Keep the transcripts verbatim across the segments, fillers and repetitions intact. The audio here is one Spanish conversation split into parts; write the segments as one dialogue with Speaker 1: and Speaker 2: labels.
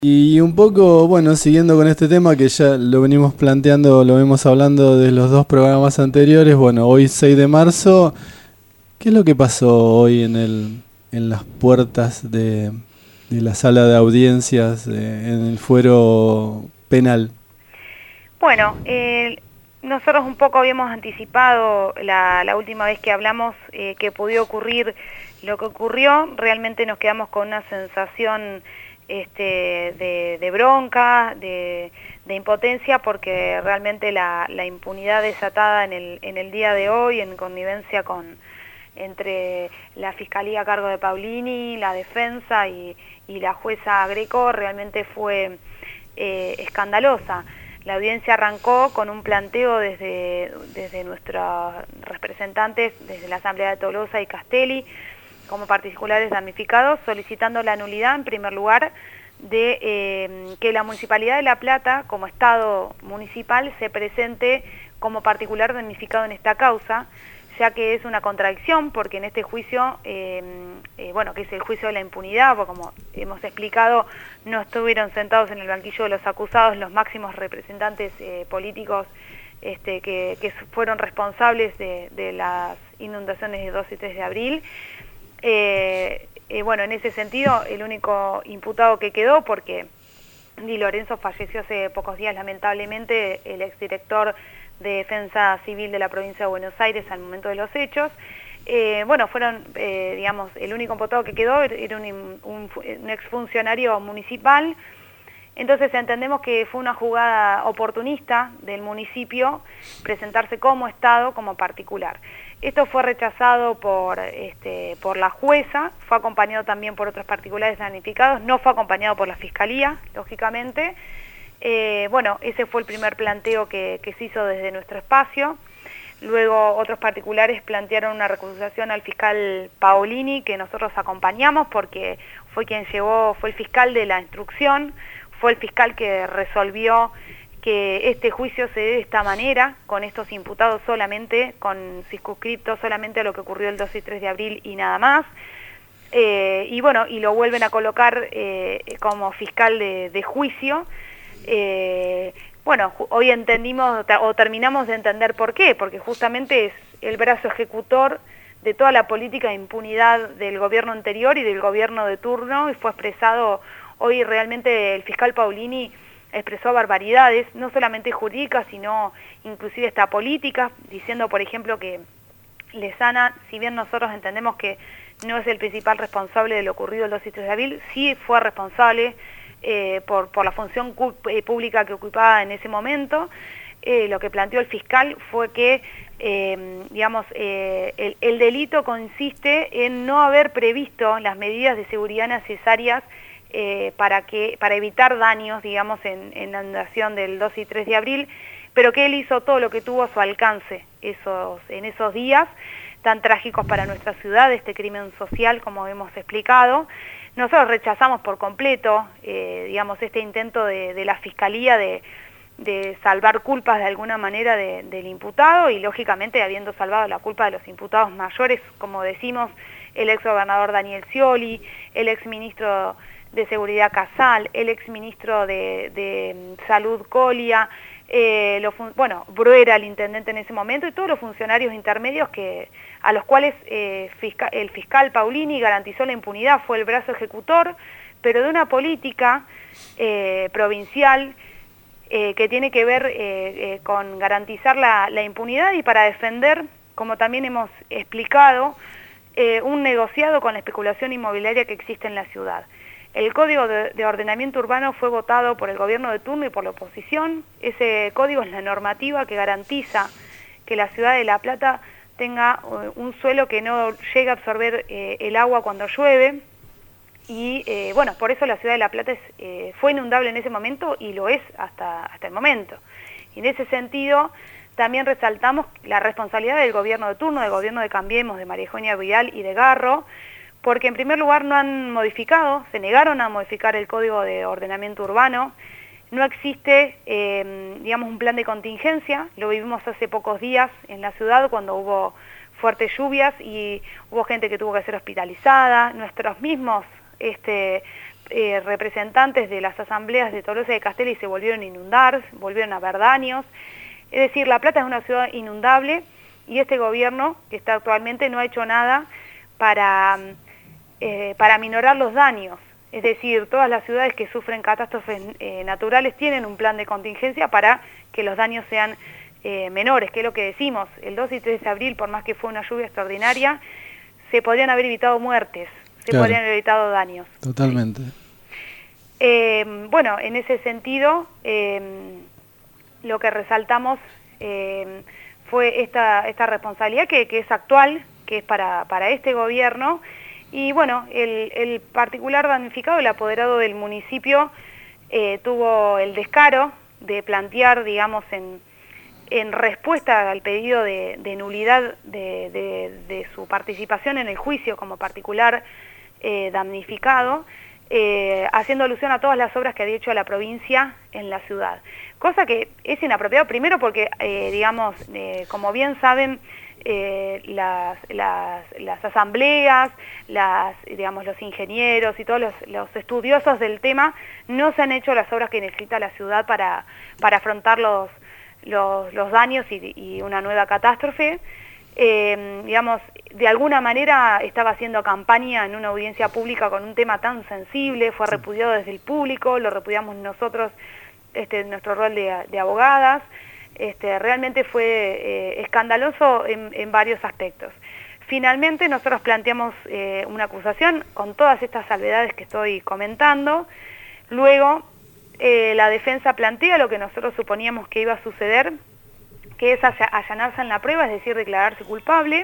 Speaker 1: Y un poco, bueno, siguiendo con este tema que ya lo venimos planteando, lo venimos hablando de los dos programas anteriores, bueno, hoy seis de marzo, ¿qué es lo que pasó hoy en el, en las puertas de, de la sala de audiencias, eh, en el fuero penal?
Speaker 2: Bueno, eh, nosotros un poco habíamos anticipado la, la última vez que hablamos eh, que podía ocurrir lo que ocurrió. Realmente nos quedamos con una sensación este, de, de bronca, de, de impotencia, porque realmente la, la impunidad desatada en el, en el día de hoy, en connivencia con entre la Fiscalía a cargo de Paulini, la defensa y, y la jueza Greco, realmente fue eh, escandalosa. La audiencia arrancó con un planteo desde, desde nuestros representantes, desde la Asamblea de Tolosa y Castelli, como particulares damnificados, solicitando la nulidad, en primer lugar, de eh, que la Municipalidad de La Plata, como Estado municipal, se presente como particular damnificado en esta causa, ya que es una contradicción, porque en este juicio, eh, eh, bueno, que es el juicio de la impunidad, porque como hemos explicado, no estuvieron sentados en el banquillo de los acusados los máximos representantes eh, políticos este, que, que fueron responsables de, de las inundaciones de dos y tres de abril. Eh, eh, bueno, en ese sentido, el único imputado que quedó, porque Di Lorenzo falleció hace pocos días, lamentablemente, el exdirector de Defensa Civil de la provincia de Buenos Aires al momento de los hechos. Eh, bueno, fueron, eh, digamos, el único imputado que quedó era un, un, un exfuncionario municipal. Entonces entendemos que fue una jugada oportunista del municipio presentarse como Estado, como particular. Esto fue rechazado por, este, por la jueza, fue acompañado también por otros particulares damnificados, no fue acompañado por la Fiscalía, lógicamente. Eh, bueno, ese fue el primer planteo que, que se hizo desde nuestro espacio. Luego otros particulares plantearon una recusación al fiscal Paolini, que nosotros acompañamos porque fue quien llevó, fue el fiscal de la instrucción, fue el fiscal que resolvió que este juicio se dé de esta manera, con estos imputados solamente, con circunscriptos solamente a lo que ocurrió el dos y tres de abril y nada más. Eh, y bueno, y lo vuelven a colocar eh, como fiscal de, de juicio. Eh, bueno, hoy entendimos o terminamos de entender por qué, porque justamente es el brazo ejecutor de toda la política de impunidad del gobierno anterior y del gobierno de turno, y fue expresado hoy realmente el fiscal Paolini expresó barbaridades, no solamente jurídicas, sino inclusive hasta políticas, diciendo, por ejemplo, que Lezana, si bien nosotros entendemos que no es el principal responsable de lo ocurrido el dos y tres de abril, sí fue responsable eh, por, por la función pública que ocupaba en ese momento. Eh, lo que planteó el fiscal fue que, eh, digamos, eh, el, el delito consiste en no haber previsto las medidas de seguridad necesarias Eh, para que para evitar daños, digamos, en, en la inundación del dos y tres de abril, pero que él hizo todo lo que tuvo a su alcance esos, en esos días tan trágicos para nuestra ciudad, este crimen social, como hemos explicado. Nosotros rechazamos por completo, eh, digamos, este intento de, de la Fiscalía de, de salvar culpas de alguna manera de, del imputado, y lógicamente habiendo salvado la culpa de los imputados mayores, como decimos, el ex gobernador Daniel Scioli, el ex ministro de Seguridad Casal, el exministro de, de Salud Colia, eh, lo bueno, Bruera, el intendente en ese momento, y todos los funcionarios intermedios que a los cuales eh, fiscal, el fiscal Paolini garantizó la impunidad, fue el brazo ejecutor, pero de una política eh, provincial eh, que tiene que ver eh, eh, con garantizar la, la impunidad y para defender, como también hemos explicado, eh, un negociado con la especulación inmobiliaria que existe en la ciudad. El Código de, de Ordenamiento Urbano fue votado por el gobierno de turno y por la oposición. Ese código es la normativa que garantiza que la ciudad de La Plata tenga uh, un suelo que no llegue a absorber eh, el agua cuando llueve. Y eh, bueno, por eso la ciudad de La Plata es, eh, fue inundable en ese momento y lo es hasta, hasta el momento. Y en ese sentido también resaltamos la responsabilidad del gobierno de turno, del gobierno de Cambiemos, de María Eugenia Vidal y de Garro, porque en primer lugar no han modificado, se negaron a modificar el Código de Ordenamiento Urbano, no existe, eh, digamos, un plan de contingencia, lo vivimos hace pocos días en la ciudad cuando hubo fuertes lluvias y hubo gente que tuvo que ser hospitalizada, nuestros mismos este, eh, representantes de las asambleas de Tolosa y de Castelli se volvieron a inundar, volvieron a haber daños. Es decir, La Plata es una ciudad inundable y este gobierno que está actualmente no ha hecho nada para, eh, para minorar los daños. Es decir, todas las ciudades que sufren catástrofes eh, naturales tienen un plan de contingencia para que los daños sean eh, menores, que es lo que decimos. El dos y tres de abril, por más que fue una lluvia extraordinaria, se podrían haber evitado muertes, se
Speaker 1: Claro.
Speaker 2: podrían haber evitado daños.
Speaker 1: Totalmente.
Speaker 2: Eh, bueno, en ese sentido, eh, lo que resaltamos eh, fue esta, esta responsabilidad que, que es actual, que es para, para este gobierno, y bueno, el, el particular damnificado, el apoderado del municipio, eh, tuvo el descaro de plantear, digamos, en, en respuesta al pedido de, de nulidad de, de, de su participación en el juicio como particular eh, damnificado, eh, haciendo alusión a todas las obras que había hecho la provincia en la ciudad. Cosa que es inapropiado, primero porque, eh, digamos, eh, como bien saben, eh, las, las, las asambleas, las, digamos, los ingenieros y todos los, los estudiosos del tema no se han hecho las obras que necesita la ciudad para, para afrontar los, los, los daños y, y una nueva catástrofe. Eh, digamos, de alguna manera estaba haciendo campaña en una audiencia pública con un tema tan sensible, fue repudiado desde el público, lo repudiamos nosotros, este, nuestro rol de, de abogadas. Este, realmente fue eh, escandaloso en, en varios aspectos. Finalmente nosotros planteamos eh, una acusación con todas estas salvedades que estoy comentando. Luego eh, la defensa plantea lo que nosotros suponíamos que iba a suceder, que es allanarse en la prueba, es decir, declararse culpable.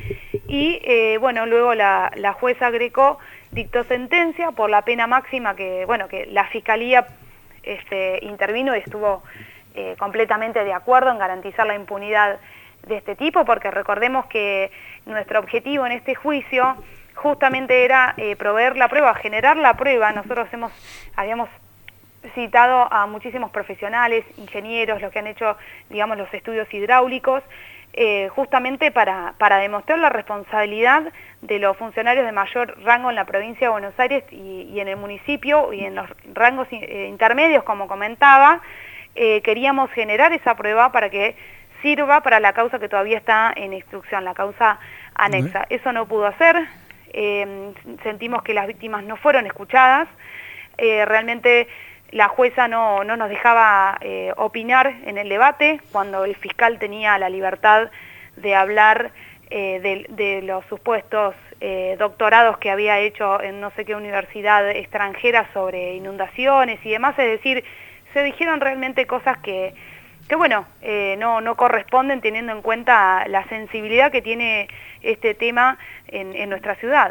Speaker 2: Y eh, bueno, luego la, la jueza Greco dictó sentencia por la pena máxima que, bueno, que la Fiscalía este, intervino y estuvo Eh, completamente de acuerdo en garantizar la impunidad de este tipo, porque recordemos que nuestro objetivo en este juicio justamente era eh, proveer la prueba, generar la prueba. Nosotros hemos, habíamos citado a muchísimos profesionales, ingenieros, los que han hecho, digamos, los estudios hidráulicos, eh, justamente para, para demostrar la responsabilidad de los funcionarios de mayor rango en la provincia de Buenos Aires y, y en el municipio y en los rangos eh, intermedios, como comentaba. Eh, queríamos generar esa prueba para que sirva para la causa que todavía está en instrucción, la causa anexa. Uh-huh. Eso no pudo hacer, eh, sentimos que las víctimas no fueron escuchadas, eh, realmente la jueza no, no nos dejaba eh, opinar en el debate cuando el fiscal tenía la libertad de hablar eh, de, de los supuestos eh, doctorados que había hecho en no sé qué universidad extranjera sobre inundaciones y demás, es decir, se dijeron realmente cosas que, que bueno, eh, no, no corresponden teniendo en cuenta la sensibilidad que tiene este tema en, en nuestra ciudad.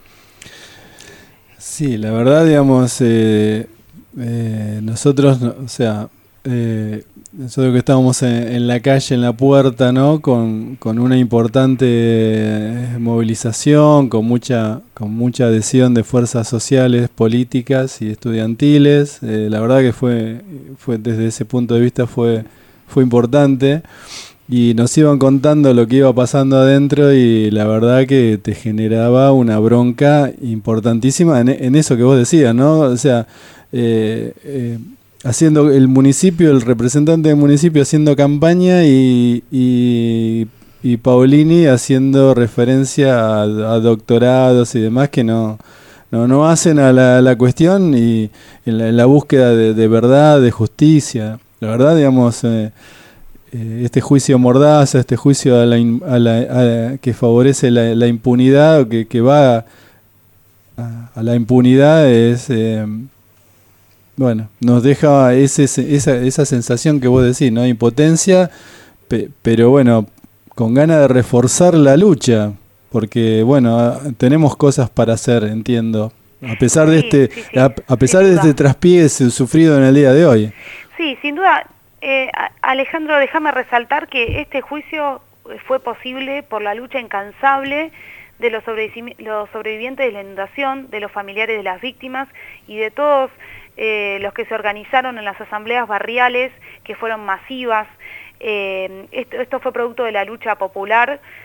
Speaker 1: Sí, la verdad, digamos, eh, eh, nosotros, o sea, eh, nosotros que estábamos en, en la calle, en la puerta, ¿no? Con, con una importante movilización, con mucha, con mucha adhesión de fuerzas sociales, políticas y estudiantiles. Eh, la verdad que fue, fue desde ese punto de vista fue, fue importante. Y nos iban contando lo que iba pasando adentro y la verdad que te generaba una bronca importantísima en, en eso que vos decías, ¿no? O sea, eh, eh, haciendo el municipio, el representante del municipio haciendo campaña y, y, y Paolini haciendo referencia a, a doctorados y demás que no, no, no hacen a la, la cuestión y en la, en la búsqueda de, de verdad, de justicia. La verdad, digamos, eh, eh, este juicio mordaza, este juicio a la, a la, a, que favorece la, la impunidad, que, que va a, a la impunidad es... Eh, Bueno, nos deja ese, esa, esa sensación que vos decís, ¿no? Impotencia, pe, pero bueno, con ganas de reforzar la lucha, porque bueno, tenemos cosas para hacer, entiendo, a pesar de
Speaker 2: sí,
Speaker 1: este,
Speaker 2: sí, sí,
Speaker 1: a, a pesar de este traspié sufrido en el día de hoy.
Speaker 2: Sí, sin duda, eh, Alejandro, déjame resaltar que este juicio fue posible por la lucha incansable de los, sobrevivi los sobrevivientes de la inundación, de los familiares de las víctimas y de todos Eh, los que se organizaron en las asambleas barriales, que fueron masivas. Eh, esto, esto fue producto de la lucha popular,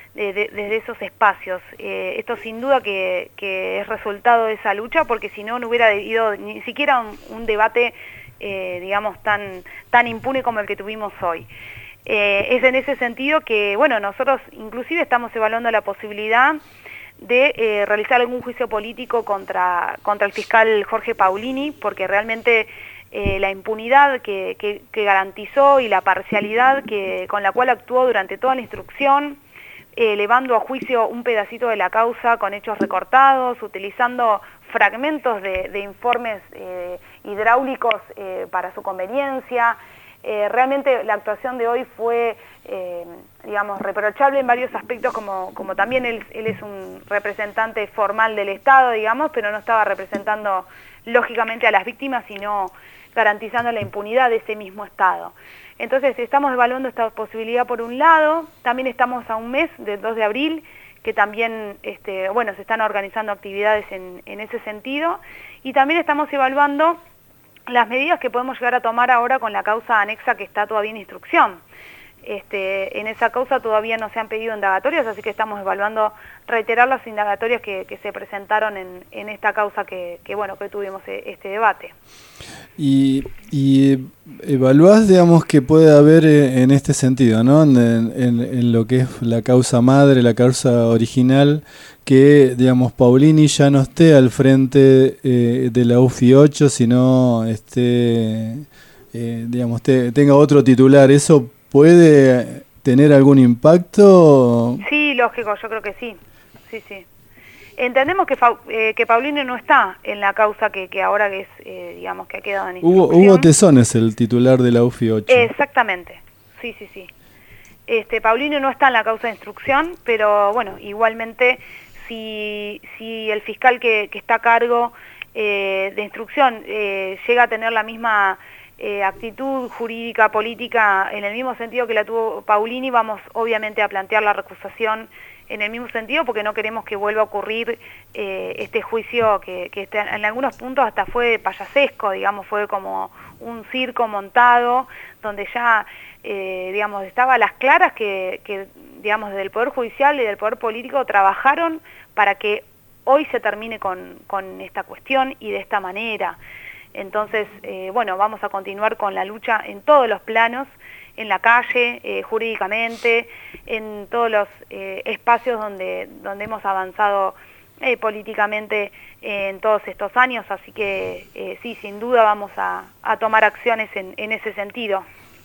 Speaker 2: de, de, desde esos espacios. Eh, esto sin duda que, que es resultado de esa lucha, porque si no, no hubiera ido ni siquiera un, un debate, eh, digamos, tan, tan impune como el que tuvimos hoy. Eh, es en ese sentido que, bueno, nosotros inclusive estamos evaluando la posibilidad de eh, realizar algún juicio político contra, contra el fiscal Jorge Paulini, porque realmente eh, la impunidad que, que, que garantizó y la parcialidad que, con la cual actuó durante toda la instrucción, eh, elevando a juicio un pedacito de la causa con hechos recortados, utilizando fragmentos de, de informes eh, hidráulicos eh, para su conveniencia. Eh, realmente la actuación de hoy fue, eh, digamos, reprochable en varios aspectos, como, como también él, él es un representante formal del Estado, digamos, pero no estaba representando lógicamente a las víctimas, sino garantizando la impunidad de ese mismo Estado. Entonces estamos evaluando esta posibilidad por un lado, también estamos a un mes del dos de abril, que también, este, bueno, se están organizando actividades en, en ese sentido, y también estamos evaluando las medidas que podemos llegar a tomar ahora con la causa anexa que está todavía en instrucción. Este, en esa causa todavía no se han pedido indagatorias, así que estamos evaluando reiterar las indagatorias que, que se presentaron en, en esta causa que, que, bueno, que tuvimos este debate.
Speaker 1: Y, y evaluás, digamos, que puede haber en este sentido, ¿no? En, en, en lo que es la causa madre, la causa original, que, digamos, Paulini ya no esté al frente eh, de la U F I ocho, sino esté, eh, digamos, te, tenga otro titular. ¿Eso puede tener algún impacto?
Speaker 2: Sí, lógico, yo creo que sí. Sí, sí. Entendemos que, eh, que Paulini no está en la causa que, que ahora es, eh, digamos, que ha quedado en instrucción.
Speaker 1: Hugo, Hugo Tesón es el titular de la U F I ocho.
Speaker 2: Exactamente, sí, sí, sí. Este, Paulini no está en la causa de instrucción, pero bueno, igualmente, si, si el fiscal que, que está a cargo eh, de instrucción eh, llega a tener la misma eh, actitud jurídica, política, en el mismo sentido que la tuvo Paulini, vamos obviamente a plantear la recusación en el mismo sentido, porque no queremos que vuelva a ocurrir eh, este juicio que, que este, en algunos puntos hasta fue payasesco, digamos, fue como un circo montado, donde ya, eh, digamos, estaba a las claras que, que, digamos, desde el Poder Judicial y del Poder Político trabajaron para que hoy se termine con, con esta cuestión y de esta manera. Entonces, eh, bueno, vamos a continuar con la lucha en todos los planos, en la calle, eh, jurídicamente, en todos los eh, espacios donde, donde hemos avanzado eh, políticamente eh, en todos estos años, así que eh, sí, sin duda vamos a, a tomar acciones en, en ese sentido.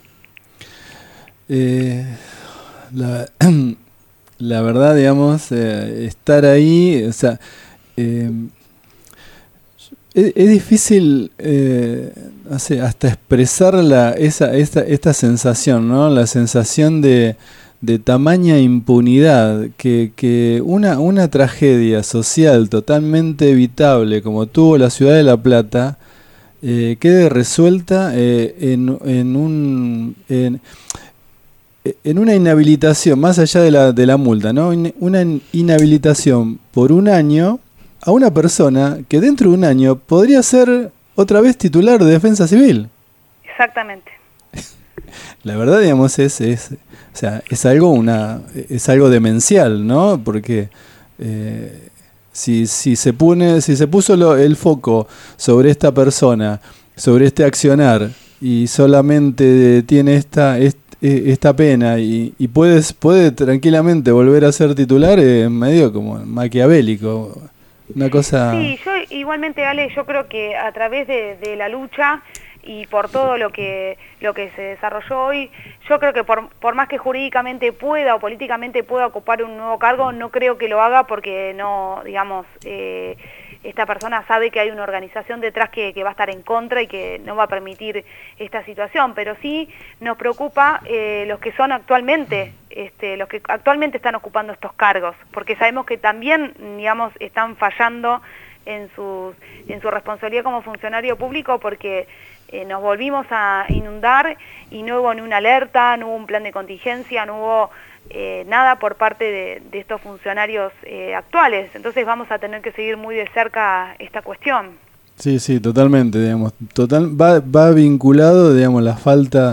Speaker 1: Eh, la, la verdad, digamos, eh, estar ahí, o sea, eh, es, es difícil, eh, no sé, hasta expresar la, esa, esta, esta sensación, ¿no? La sensación de, de tamaña impunidad, que, que una, una tragedia social totalmente evitable como tuvo la ciudad de La Plata, eh, quede resuelta eh, en, en un... En, en una inhabilitación, más allá de la, de la multa, ¿no? Una inhabilitación por un año a una persona que dentro de un año podría ser otra vez titular de Defensa Civil.
Speaker 2: Exactamente.
Speaker 1: La verdad, digamos, es, es, o sea, es algo una, es algo demencial, ¿no? Porque eh, si, si se pone, si se puso lo, el foco sobre esta persona, sobre este accionar, y solamente tiene esta, esta esta pena y, y puedes, puede tranquilamente volver a ser titular, es medio como maquiavélico, una cosa...
Speaker 2: Sí, yo igualmente, Ale, yo creo que a través de, de la lucha y por todo lo que lo que se desarrolló hoy, yo creo que por, por más que jurídicamente pueda o políticamente pueda ocupar un nuevo cargo, no creo que lo haga porque no, digamos... Eh, esta persona sabe que hay una organización detrás que, que va a estar en contra y que no va a permitir esta situación, pero sí nos preocupa eh, los que son actualmente, este, los que actualmente están ocupando estos cargos, porque sabemos que también, digamos, están fallando en, sus, en su responsabilidad como funcionario público, porque eh, nos volvimos a inundar y no hubo ni una alerta, no hubo un plan de contingencia, no hubo... Eh, nada por parte de, de estos funcionarios eh, actuales. Entonces vamos a tener que seguir muy de cerca esta cuestión.
Speaker 1: Sí, sí, totalmente, digamos, total, va, va vinculado, digamos, la falta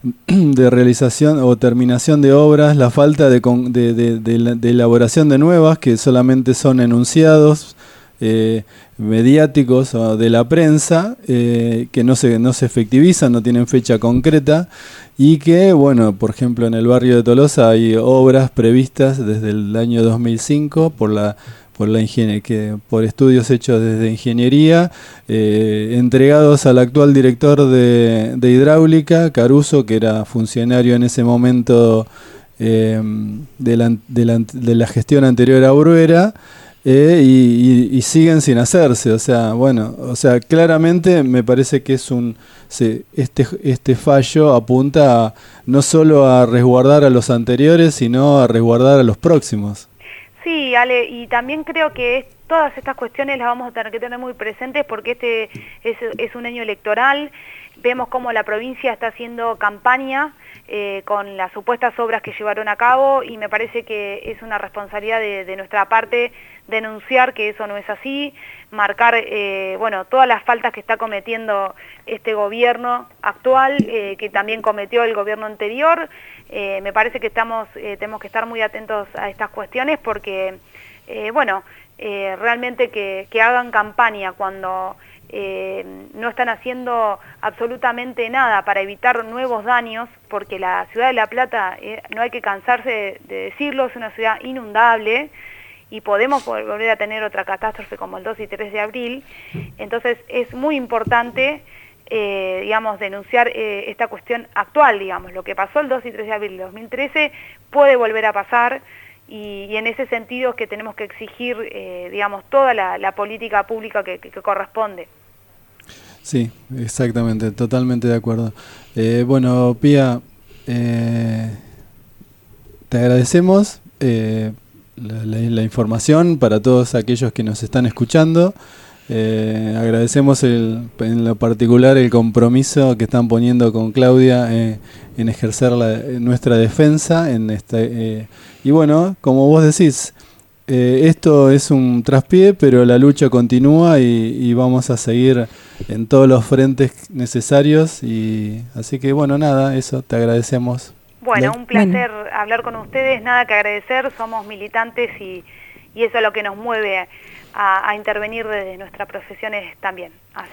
Speaker 1: de realización o terminación de obras, la falta de, de, de, de, de elaboración de nuevas, que solamente son enunciados eh, mediáticos o de la prensa, eh, que no se, no se efectivizan, no tienen fecha concreta, y que, bueno, por ejemplo, en el barrio de Tolosa hay obras previstas desde el año dos mil cinco por la por la ingenie que por estudios hechos desde ingeniería, eh, entregados al actual director de, de hidráulica, Caruso, que era funcionario en ese momento eh, de, la, de, la, de la gestión anterior a Bruera, eh, y, y, y siguen sin hacerse. O sea, bueno, o sea, claramente me parece que es un se, este, este fallo apunta a, no solo a resguardar a los anteriores, sino a resguardar a los próximos.
Speaker 2: Sí, Ale, y también creo que es, todas estas cuestiones las vamos a tener que tener muy presentes porque este es, es un año electoral. Vemos cómo la provincia está haciendo campaña eh, con las supuestas obras que llevaron a cabo, y me parece que es una responsabilidad de, de nuestra parte denunciar que eso no es así, marcar eh, bueno, todas las faltas que está cometiendo este gobierno actual, eh, que también cometió el gobierno anterior. Eh, me parece que estamos eh, tenemos que estar muy atentos a estas cuestiones porque, eh, bueno, eh, realmente que, que hagan campaña cuando eh, no están haciendo absolutamente nada para evitar nuevos daños, porque la ciudad de La Plata, eh, no hay que cansarse de, de decirlo, es una ciudad inundable y podemos volver a tener otra catástrofe como el dos y tres de abril. Entonces es muy importante Eh, digamos, denunciar eh, esta cuestión actual, digamos, lo que pasó el dos y tres de abril de dos mil trece puede volver a pasar, y, y en ese sentido es que tenemos que exigir, eh, digamos, toda la, la política pública que, que, que corresponde.
Speaker 1: Sí, exactamente, totalmente de acuerdo. Eh, bueno, Pía, eh, te agradecemos eh, la, la, la información para todos aquellos que nos están escuchando. Eh, agradecemos el, en lo particular el compromiso que están poniendo con Claudia eh, en ejercer la, nuestra defensa en esta, eh, y bueno, como vos decís, eh, esto es un traspié, pero la lucha continúa y, y vamos a seguir en todos los frentes necesarios, y así que bueno, nada, eso, te agradecemos.
Speaker 2: Bueno, un placer bueno. hablar con ustedes, nada que agradecer, somos militantes y, y eso es lo que nos mueve a, a intervenir desde nuestras profesiones también. Así